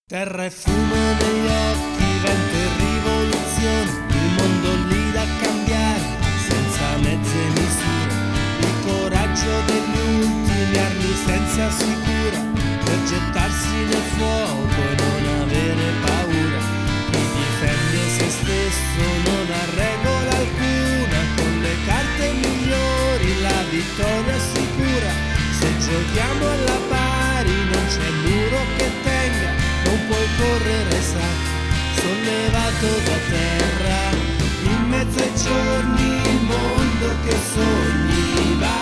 Terra e fumo negli occhi, vento e rivoluzione, il mondo lì da cambiare, senza mezze misure, il coraggio degli ultimi, armi senza sicura, per gettarsi nel fuoco e non avere paura. Chi difende se stesso non ha regola alcuna, con le carte migliori la vittoria sicura. Se giochiamo alla pari non c'è muro che tenga, non puoi correre, sa, sollevato da terra, in mezzo ai giorni il mondo che sogni va,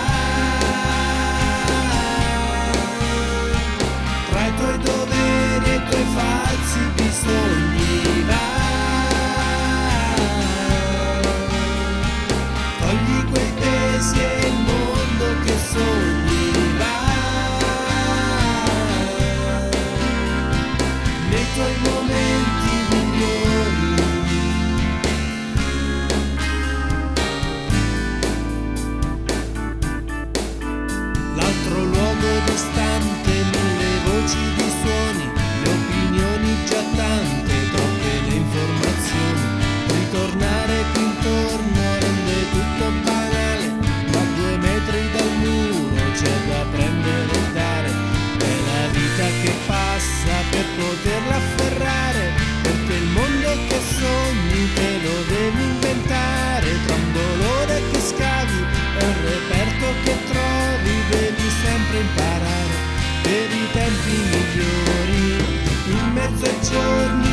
tra i tuoi doveri e i tuoi falsi bisogni va, togli quei pesi e il mondo che sogni va. Nei tuoi momenti migliori, l'altro luogo distante, mille voci di suoni, le opinioni già tante, troppe le informazioni, ritornare qui intorno rende tutto banale, ma 2 metri dal muro c'è da prendere e dare, è la vita che passa per poterla afferrare, perché il mondo che sogni te lo devi inventare, tra un dolore che scavi e un reperto che trovi, devi sempre imparare per i tempi migliori, in mezzo ai giorni